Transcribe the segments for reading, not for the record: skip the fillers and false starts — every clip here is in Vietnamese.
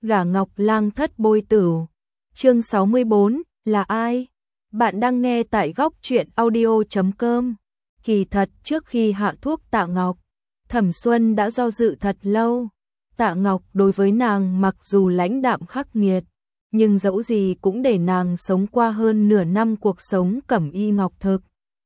Gả Ngọc Lang thất bôi tửu. Chương 64, là ai? Bạn đang nghe tại góc truyện audio.com. Kỳ thật trước khi hạ thuốc Tạ Ngọc, Thẩm Xuân đã do dự thật lâu. Tạ Ngọc đối với nàng mặc dù lãnh đạm khắc nghiệt, nhưng dẫu gì cũng để nàng sống qua hơn nửa năm cuộc sống cẩm y ngọc thực.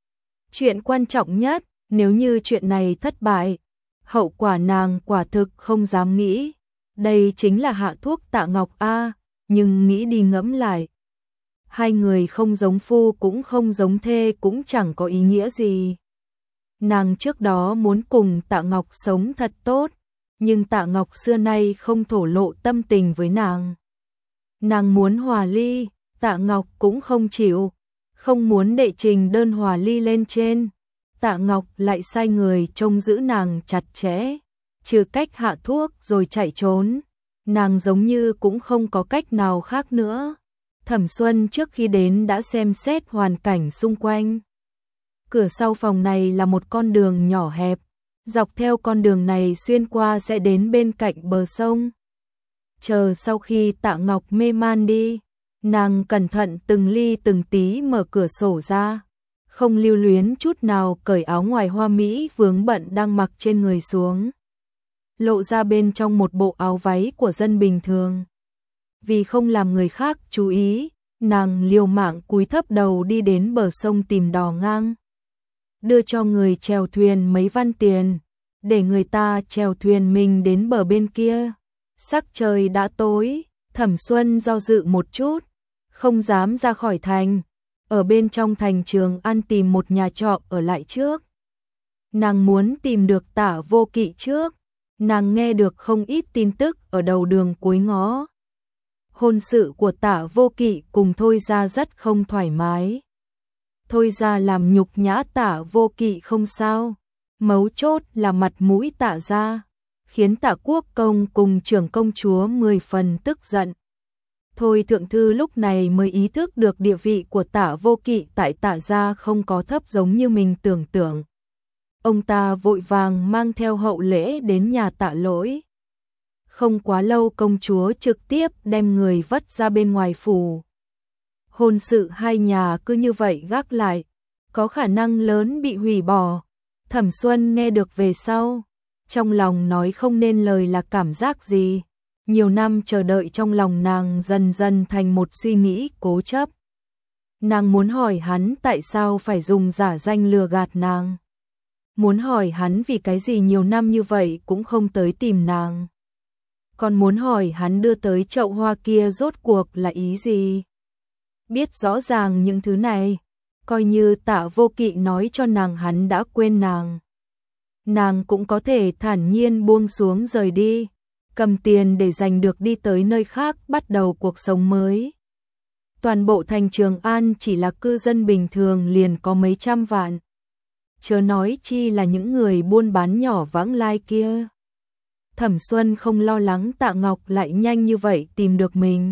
Chuyện quan trọng nhất, nếu như chuyện này thất bại, hậu quả nàng quả thực không dám nghĩ. Đây chính là hạ thuốc Tạ Ngọc a, nhưng nghĩ đi ngẫm lại, hai người không giống phu cũng không giống thê cũng chẳng có ý nghĩa gì. Nàng trước đó muốn cùng Tạ Ngọc sống thật tốt, nhưng Tạ Ngọc xưa nay không thổ lộ tâm tình với nàng. Nàng muốn hòa ly, Tạ Ngọc cũng không chịu, không muốn đệ trình đơn hòa ly lên trên. Tạ Ngọc lại sai người trông giữ nàng chặt chẽ, trừ cách hạ thuốc rồi chạy trốn. Nàng giống như cũng không có cách nào khác nữa. Thẩm Xuân trước khi đến đã xem xét hoàn cảnh xung quanh. Cửa sau phòng này là một con đường nhỏ hẹp, dọc theo con đường này xuyên qua sẽ đến bên cạnh bờ sông. Chờ sau khi Tạ Ngọc mê man đi, nàng cẩn thận từng ly từng tí mở cửa sổ ra, không lưu luyến chút nào cởi áo ngoài hoa mỹ vướng bận đang mặc trên người xuống, lộ ra bên trong một bộ áo váy của dân bình thường. Vì không làm người khác chú ý, nàng liều mạng cúi thấp đầu đi đến bờ sông tìm đò ngang, đưa cho người chèo thuyền mấy văn tiền, để người ta chèo thuyền mình đến bờ bên kia. Sắc trời đã tối, Thẩm Xuân do dự một chút, không dám ra khỏi thành, ở bên trong thành Trường An tìm một nhà trọ ở lại trước. Nàng muốn tìm được Tạ Vô Kỵ trước, nàng nghe được không ít tin tức ở đầu đường cuối ngõ. Hôn sự của Tạ Vô Kỵ cùng Thôi Gia rất không thoải mái. Thôi Gia làm nhục nhã Tạ Vô Kỵ không sao, mấu chốt là mặt mũi Tạ gia, khiến Tạ Quốc Công cùng trưởng công chúa 10 phần tức giận. Thôi thượng thư lúc này mới ý thức được địa vị của Tạ Vô Kỵ tại Tạ gia không có thấp giống như mình tưởng tượng. Ông ta vội vàng mang theo hậu lễ đến nhà Tạ Lỗi. Không quá lâu công chúa trực tiếp đem người vất ra bên ngoài phủ. Hôn sự hai nhà cứ như vậy gác lại, có khả năng lớn bị hủy bỏ. Thẩm Xuân nghe được về sau, trong lòng nói không nên lời là cảm giác gì. Nhiều năm chờ đợi trong lòng nàng dần dần thành một suy nghĩ cố chấp. Nàng muốn hỏi hắn tại sao phải dùng giả danh lừa gạt nàng. Muốn hỏi hắn vì cái gì nhiều năm như vậy cũng không tới tìm nàng. Còn muốn hỏi hắn đưa tới chậu hoa kia rốt cuộc là ý gì. Biết rõ ràng những thứ này, coi như Tạ Vô Kỵ nói cho nàng hắn đã quên nàng. Nàng cũng có thể thản nhiên buông xuống rời đi, cầm tiền để giành được đi tới nơi khác bắt đầu cuộc sống mới. Toàn bộ thành Trường An chỉ là cư dân bình thường liền có mấy trăm vạn. Chớ nói chi là những người buôn bán nhỏ vãng lai kia. Thẩm Xuân không lo lắng Tạ Ngọc lại nhanh như vậy tìm được mình.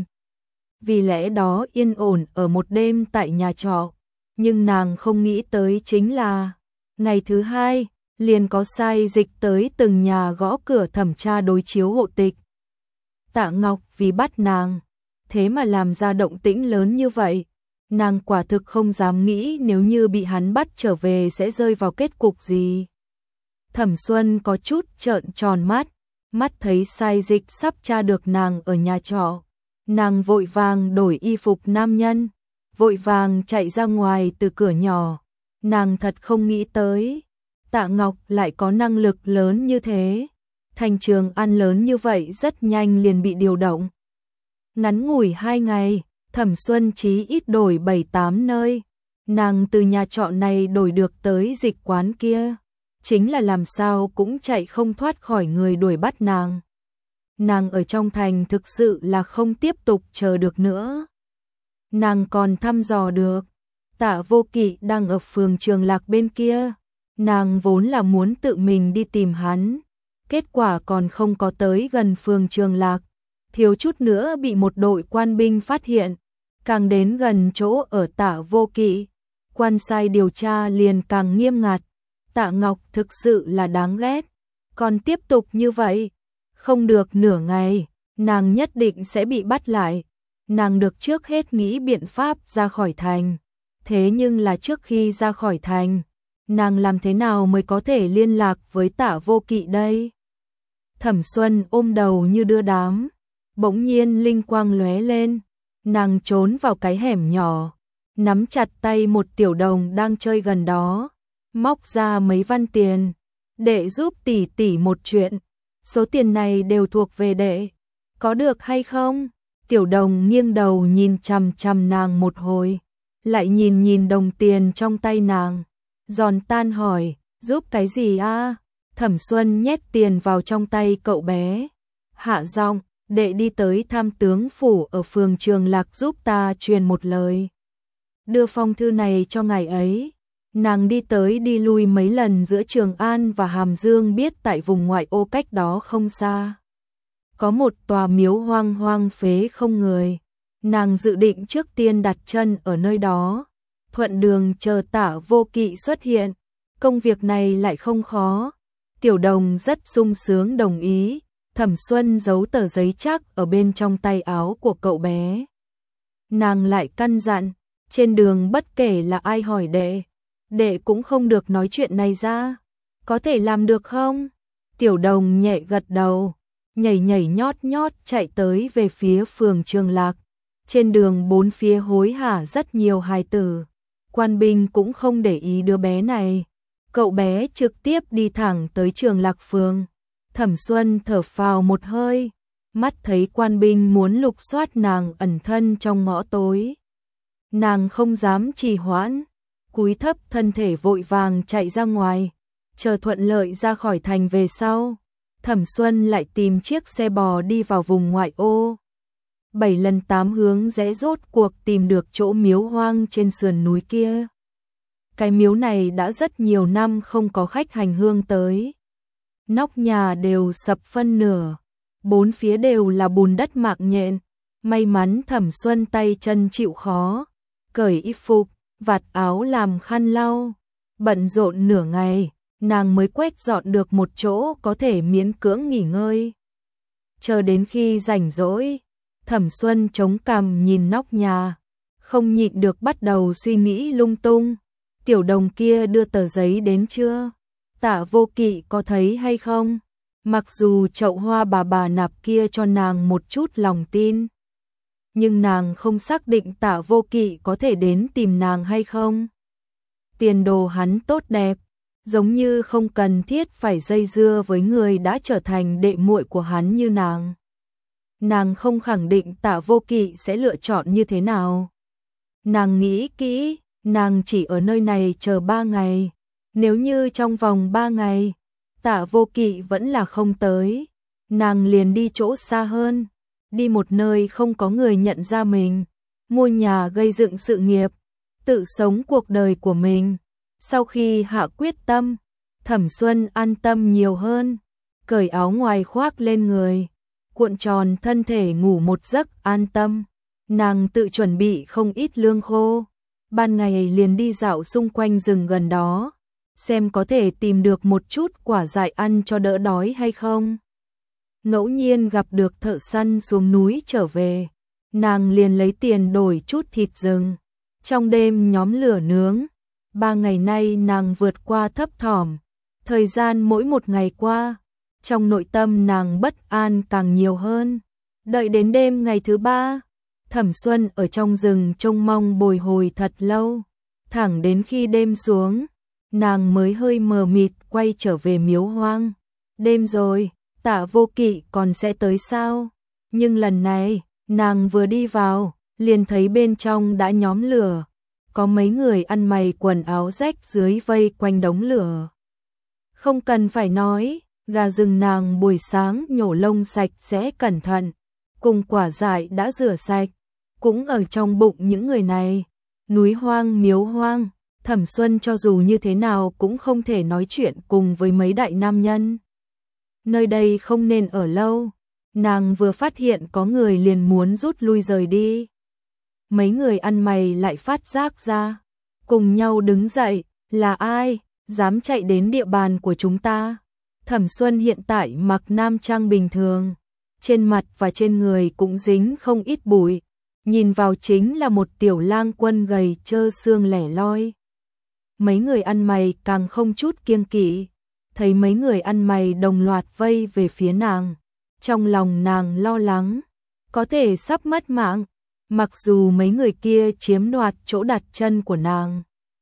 Vì lẽ đó yên ổn ở một đêm tại nhà trọ. Nhưng nàng không nghĩ tới chính là ngày thứ hai liền có sai dịch tới từng nhà gõ cửa thẩm tra đối chiếu hộ tịch. Tạ Ngọc vì bắt nàng, thế mà làm ra động tĩnh lớn như vậy. Nàng quả thực không dám nghĩ nếu như bị hắn bắt trở về sẽ rơi vào kết cục gì. Thẩm Xuân có chút trợn tròn mắt, mắt thấy sai dịch sắp tra được nàng ở nhà trọ. Nàng vội vàng đổi y phục nam nhân, vội vàng chạy ra ngoài từ cửa nhỏ. Nàng thật không nghĩ tới Tạ Ngọc lại có năng lực lớn như thế. Thành Trường An lớn như vậy rất nhanh liền bị điều động. Ngắn ngủi 2 ngày, Thẩm Xuân chí ít đổi 7-8 nơi. Nàng từ nhà trọ này đổi được tới dịch quán kia. Chính là làm sao cũng chạy không thoát khỏi người đuổi bắt nàng. Nàng ở trong thành thực sự là không tiếp tục chờ được nữa. Nàng còn thăm dò được Tạ Vô Kỵ đang ở phường Trường Lạc bên kia. Nàng vốn là muốn tự mình đi tìm hắn, kết quả còn không có tới gần phường Trường Lạc, thiếu chút nữa bị một đội quan binh phát hiện. Càng đến gần chỗ ở Tạ Vô Kỵ, quan sai điều tra liền càng nghiêm ngặt. Tạ Ngọc thực sự là đáng ghét, còn tiếp tục như vậy, không được nửa ngày, nàng nhất định sẽ bị bắt lại. Nàng được trước hết nghĩ biện pháp ra khỏi thành. Thế nhưng là trước khi ra khỏi thành, nàng làm thế nào mới có thể liên lạc với Tạ Vô Kỵ đây? Thẩm Xuân ôm đầu như đưa đám, bỗng nhiên linh quang lóe lên, nàng trốn vào cái hẻm nhỏ, nắm chặt tay một tiểu đồng đang chơi gần đó, móc ra mấy văn tiền, đệ giúp tỷ tỷ một chuyện, số tiền này đều thuộc về đệ, có được hay không? Tiểu đồng nghiêng đầu nhìn chằm chằm nàng một hồi, lại nhìn nhìn đồng tiền trong tay nàng, giòn tan hỏi, giúp cái gì a? Thẩm Xuân nhét tiền vào trong tay cậu bé, hạ giọng, đệ đi tới tham tướng phủ ở phường Trường Lạc giúp ta truyền một lời. Đưa phong thư này cho ngài ấy. Nàng đi tới đi lui mấy lần giữa Trường An và Hàm Dương, biết tại vùng ngoại ô cách đó không xa có một tòa miếu hoang hoang phế không người. Nàng dự định trước tiên đặt chân ở nơi đó, thuận đường chờ Tạ Vô Kỵ xuất hiện. Công việc này lại không khó. Tiểu đồng rất sung sướng đồng ý. Thẩm Xuân giấu tờ giấy chắc ở bên trong tay áo của cậu bé. Nàng lại căn dặn, trên đường bất kể là ai hỏi đệ cũng không được nói chuyện này ra. Có thể làm được không? Tiểu đồng nhẹ gật đầu, nhảy nhảy nhót nhót chạy tới về phía phường Trường Lạc. Trên đường bốn phía hối hả rất nhiều hài tử. Quan binh cũng không để ý đứa bé này. Cậu bé trực tiếp đi thẳng tới Trường Lạc phường. Thẩm Xuân thở phào một hơi, mắt thấy quan binh muốn lục soát nàng ẩn thân trong ngõ tối. Nàng không dám trì hoãn, cúi thấp thân thể vội vàng chạy ra ngoài, chờ thuận lợi ra khỏi thành về sau. Thẩm Xuân lại tìm chiếc xe bò đi vào vùng ngoại ô. 7 lần 8 hướng rẽ rốt cuộc tìm được chỗ miếu hoang trên sườn núi kia. Cái miếu này đã rất nhiều năm không có khách hành hương tới. Nóc nhà đều sập phân nửa, bốn phía đều là bùn đất mạng nhện. May mắn Thẩm Xuân tay chân chịu khó, cởi y phục, vạt áo làm khăn lau, bận rộn nửa ngày, nàng mới quét dọn được một chỗ có thể miễn cưỡng nghỉ ngơi. Chờ đến khi rảnh rỗi, Thẩm Xuân chống cằm nhìn nóc nhà, không nhịn được bắt đầu suy nghĩ lung tung. Tiểu đồng kia đưa tờ giấy đến chưa? Tạ Vô Kỵ có thấy hay không? Mặc dù chậu hoa bà nạp kia cho nàng một chút lòng tin, nhưng nàng không xác định Tạ Vô Kỵ có thể đến tìm nàng hay không. Tiền đồ hắn tốt đẹp, giống như không cần thiết phải dây dưa với người đã trở thành đệ muội của hắn như nàng. Nàng không khẳng định Tạ Vô Kỵ sẽ lựa chọn như thế nào. Nàng nghĩ kỹ, nàng chỉ ở nơi này chờ 3 ngày. Nếu như trong vòng 3 ngày, Tạ Vô Kỵ vẫn là không tới, nàng liền đi chỗ xa hơn, đi một nơi không có người nhận ra mình, mua nhà gây dựng sự nghiệp, tự sống cuộc đời của mình. Sau khi hạ quyết tâm, Thẩm Xuân an tâm nhiều hơn, cởi áo ngoài khoác lên người, cuộn tròn thân thể ngủ một giấc an tâm. Nàng tự chuẩn bị không ít lương khô, ban ngày liền đi dạo xung quanh rừng gần đó, xem có thể tìm được một chút quả dại ăn cho đỡ đói hay không. Ngẫu nhiên gặp được thợ săn xuống núi trở về, nàng liền lấy tiền đổi chút thịt rừng, trong đêm nhóm lửa nướng. 3 ngày nay nàng vượt qua thấp thỏm, thời gian mỗi một ngày qua, trong nội tâm nàng bất an càng nhiều hơn. Đợi đến đêm ngày thứ 3, Thẩm Xuân ở trong rừng trông mong bồi hồi thật lâu, thẳng đến khi đêm xuống, nàng mới hơi mờ mịt quay trở về miếu hoang. Đêm rồi, Tạ Vô Kỵ còn sẽ tới sao? Nhưng lần này, nàng vừa đi vào, liền thấy bên trong đã nhóm lửa, có mấy người ăn mày quần áo rách dưới vây quanh đống lửa. Không cần phải nói, gà rừng nàng buổi sáng nhổ lông sạch sẽ cẩn thận, cùng quả dại đã rửa sạch, cũng ở trong bụng những người này. Núi hoang miếu hoang, Thẩm Xuân cho dù như thế nào cũng không thể nói chuyện cùng với mấy đại nam nhân. Nơi đây không nên ở lâu, nàng vừa phát hiện có người liền muốn rút lui rời đi. Mấy người ăn mày lại phát giác ra, cùng nhau đứng dậy, là ai, dám chạy đến địa bàn của chúng ta? Thẩm Xuân hiện tại mặc nam trang bình thường, trên mặt và trên người cũng dính không ít bụi, nhìn vào chính là một tiểu lang quân gầy trơ xương lẻ loi. Mấy người ăn mày càng không chút kiêng kỵ, thấy mấy người ăn mày đồng loạt vây về phía nàng, trong lòng nàng lo lắng, có thể sắp mất mạng, mặc dù mấy người kia chiếm đoạt chỗ đặt chân của nàng,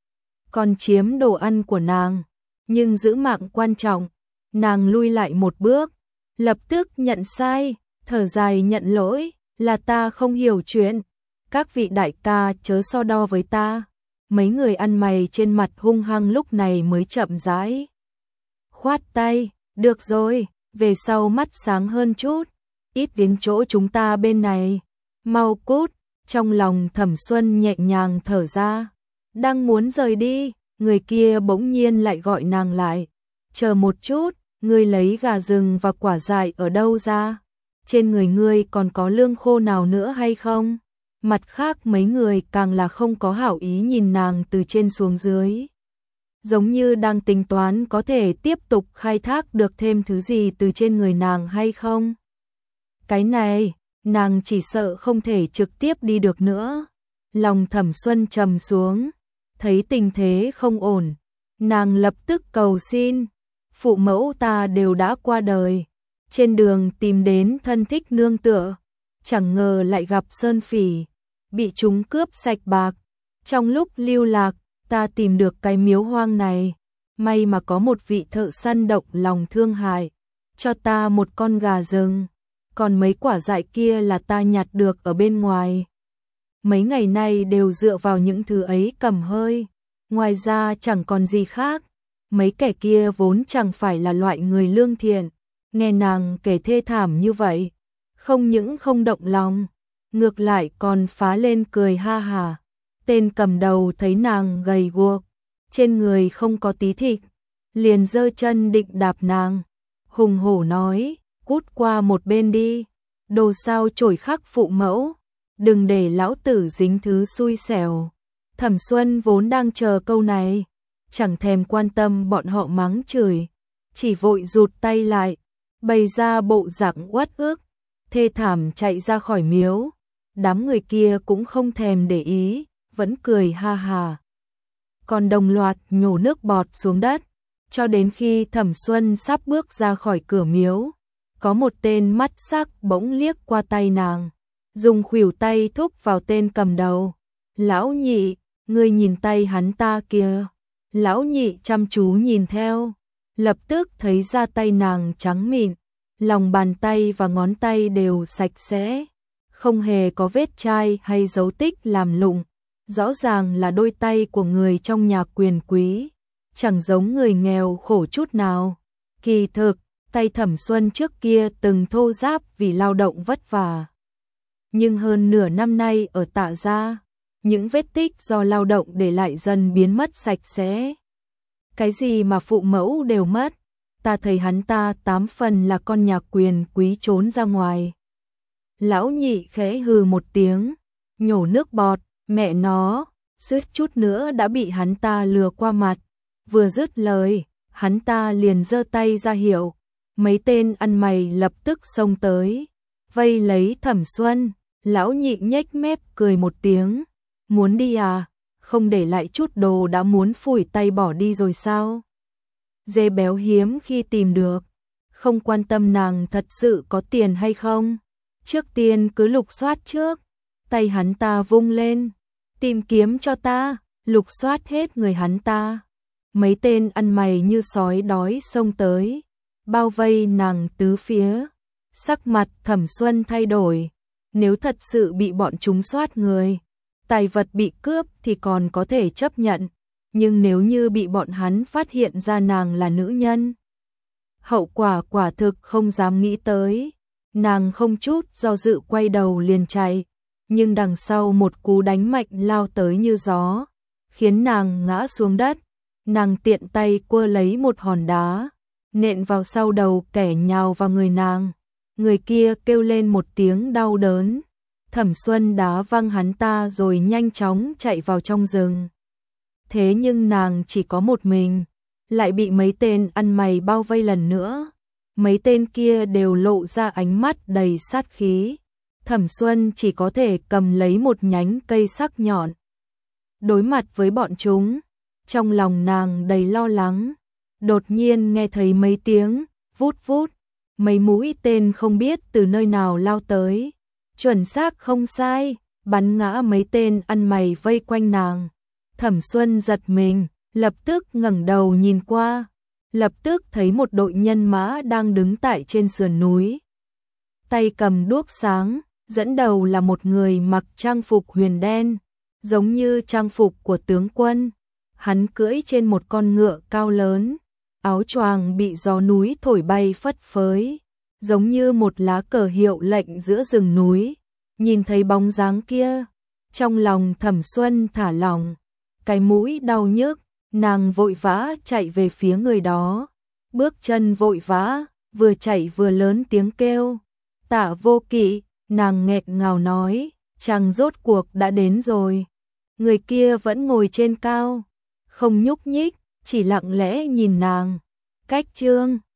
còn chiếm đồ ăn của nàng, nhưng giữ mạng quan trọng, nàng lui lại một bước, lập tức nhận sai, thở dài nhận lỗi, là ta không hiểu chuyện, các vị đại ca chớ so đo với ta. Mấy người ăn mày trên mặt hung hăng lúc này mới chậm rãi khoát tay, được rồi, về sau mắt sáng hơn chút, ít đến chỗ chúng ta bên này, mau cút. Trong lòng Thẩm Xuân nhẹ nhàng thở ra, đang muốn rời đi, người kia bỗng nhiên lại gọi nàng lại, chờ một chút, ngươi lấy gà rừng và quả dại ở đâu ra, trên người ngươi còn có lương khô nào nữa hay không? Mặt khác mấy người càng là không có hảo ý nhìn nàng từ trên xuống dưới, giống như đang tính toán có thể tiếp tục khai thác được thêm thứ gì từ trên người nàng hay không. Cái này, nàng chỉ sợ không thể trực tiếp đi được nữa. Lòng Thẩm Xuân trầm xuống, thấy tình thế không ổn, nàng lập tức cầu xin, phụ mẫu ta đều đã qua đời, trên đường tìm đến thân thích nương tựa, chẳng ngờ lại gặp sơn phỉ, bị chúng cướp sạch bạc. Trong lúc lưu lạc, ta tìm được cái miếu hoang này, may mà có một vị thợ săn động lòng thương hại, cho ta một con gà rừng, còn mấy quả dại kia là ta nhặt được ở bên ngoài. Mấy ngày nay đều dựa vào những thứ ấy cầm hơi, ngoài ra chẳng còn gì khác. Mấy kẻ kia vốn chẳng phải là loại người lương thiện, nghe nàng kể thê thảm như vậy, không những không động lòng, ngược lại còn phá lên cười ha hà. Tên cầm đầu thấy nàng gầy guộc, trên người không có tí thịt, liền giơ chân định đạp nàng, hùng hổ nói, cút qua một bên đi, đồ sao chổi khắc phụ mẫu, đừng để lão tử dính thứ xui xẻo. Thẩm Xuân vốn đang chờ câu này, chẳng thèm quan tâm bọn họ mắng chửi, chỉ vội rụt tay lại, bày ra bộ dạng uất ức, thê thảm chạy ra khỏi miếu. Đám người kia cũng không thèm để ý, vẫn cười ha hà. Còn đồng loạt nhổ nước bọt xuống đất, cho đến khi Thẩm Xuân sắp bước ra khỏi cửa miếu, có một tên mắt sắc bỗng liếc qua tay nàng, dùng khuỷu tay thúc vào tên cầm đầu. Lão nhị, ngươi nhìn tay hắn ta kìa. Lão nhị chăm chú nhìn theo, lập tức thấy ra tay nàng trắng mịn, lòng bàn tay và ngón tay đều sạch sẽ, không hề có vết chai hay dấu tích làm lụng, rõ ràng là đôi tay của người trong nhà quyền quý, chẳng giống người nghèo khổ chút nào. Kỳ thực, tay Thẩm Xuân trước kia từng thô ráp vì lao động vất vả, nhưng hơn nửa năm nay ở Tạ gia, những vết tích do lao động để lại dần biến mất sạch sẽ. Cái gì mà phụ mẫu đều mất, ta thấy hắn ta 8 phần là con nhà quyền quý trốn ra ngoài. Lão nhị khẽ hừ một tiếng, nhổ nước bọt, mẹ nó, suýt chút nữa đã bị hắn ta lừa qua mặt. Vừa dứt lời, hắn ta liền giơ tay ra hiệu, mấy tên ăn mày lập tức xông tới, vây lấy Thẩm Xuân. Lão nhị nhếch mép cười một tiếng, muốn đi à, không để lại chút đồ đã muốn phủi tay bỏ đi rồi sao? Dê béo hiếm khi tìm được, không quan tâm nàng thật sự có tiền hay không, trước tiên cứ lục soát trước. Tay hắn ta vung lên, tìm kiếm cho ta, lục soát hết người hắn ta. Mấy tên ăn mày như sói đói xông tới, bao vây nàng tứ phía. Sắc mặt Thẩm Xuân thay đổi, nếu thật sự bị bọn chúng soát người, tài vật bị cướp thì còn có thể chấp nhận, nhưng nếu như bị bọn hắn phát hiện ra nàng là nữ nhân, hậu quả quả thực không dám nghĩ tới. Nàng không chút do dự quay đầu liền chạy, nhưng đằng sau một cú đánh mạnh lao tới như gió, khiến nàng ngã xuống đất. Nàng tiện tay quơ lấy một hòn đá, nện vào sau đầu kẻ nhào vào người nàng. Người kia kêu lên một tiếng đau đớn. Thẩm Xuân đá văng hắn ta rồi nhanh chóng chạy vào trong rừng. Thế nhưng nàng chỉ có một mình, lại bị mấy tên ăn mày bao vây lần nữa. mấy tên kia đều lộ ra ánh mắt đầy sát khí. Thẩm Xuân chỉ có thể cầm lấy một nhánh cây sắc nhọn. Đối mặt với bọn chúng, trong lòng nàng đầy lo lắng. Đột nhiên nghe thấy mấy tiếng vút vút, mấy mũi tên không biết từ nơi nào lao tới. Chuẩn xác không sai, bắn ngã mấy tên ăn mày vây quanh nàng. Thẩm Xuân giật mình, lập tức ngẩng đầu nhìn qua, lập tức thấy một đội nhân mã đang đứng tại trên sườn núi. Tay cầm đuốc sáng, dẫn đầu là một người mặc trang phục huyền đen, giống như trang phục của tướng quân. Hắn cưỡi trên một con ngựa cao lớn, áo choàng bị gió núi thổi bay phất phới, giống như một lá cờ hiệu lệnh giữa rừng núi. Nhìn thấy bóng dáng kia, trong lòng Thẩm Xuân thả lỏng, cái mũi đau nhức, nàng vội vã chạy về phía người đó, bước chân vội vã, vừa chạy vừa lớn tiếng kêu, Tạ Vô Kỵ. Nàng nghẹn ngào nói, chàng rốt cuộc đã đến rồi. Người kia vẫn ngồi trên cao, không nhúc nhích, chỉ lặng lẽ nhìn nàng. Cách chương